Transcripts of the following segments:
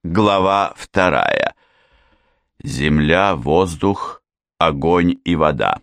Глава 2. Земля, воздух, огонь и вода.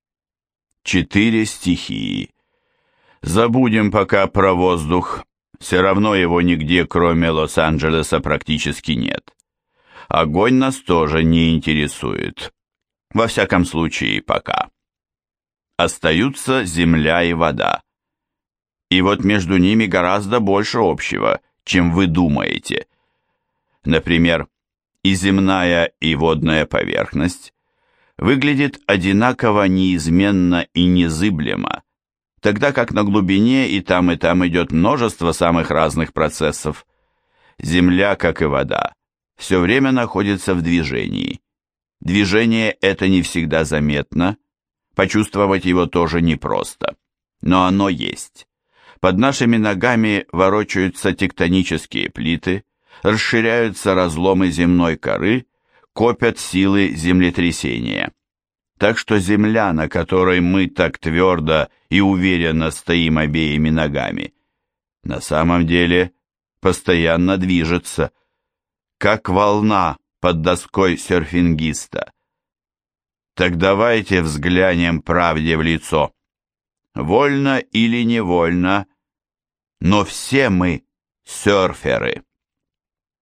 4 стихии. Забудем пока про воздух, все равно его нигде, кроме Лос-Анджелеса, практически нет. Огонь нас тоже не интересует, во всяком случае пока. Остаются земля и вода. И вот между ними гораздо больше общего, чем вы думаете. Например, и земная, и водная поверхность выглядит одинаково неизменно и незыблемо, тогда как на глубине и там идет множество самых разных процессов. Земля, как и вода, все время находится в движении. Движение это не всегда заметно, почувствовать его тоже непросто, но оно есть. Под нашими ногами ворочаются тектонические плиты, расширяются разломы земной коры, копят силы землетрясения. Так что земля, на которой мы так твердо и уверенно стоим обеими ногами, на самом деле постоянно движется, как волна под доской серфингиста. Так давайте взглянем правде в лицо. Вольно или невольно, но все мы серферы.